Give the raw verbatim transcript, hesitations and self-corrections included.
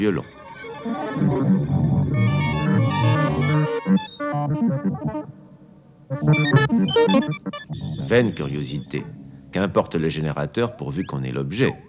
violon. Vaine curiosité. Qu'importe le générateur pourvu qu'on ait l'objet.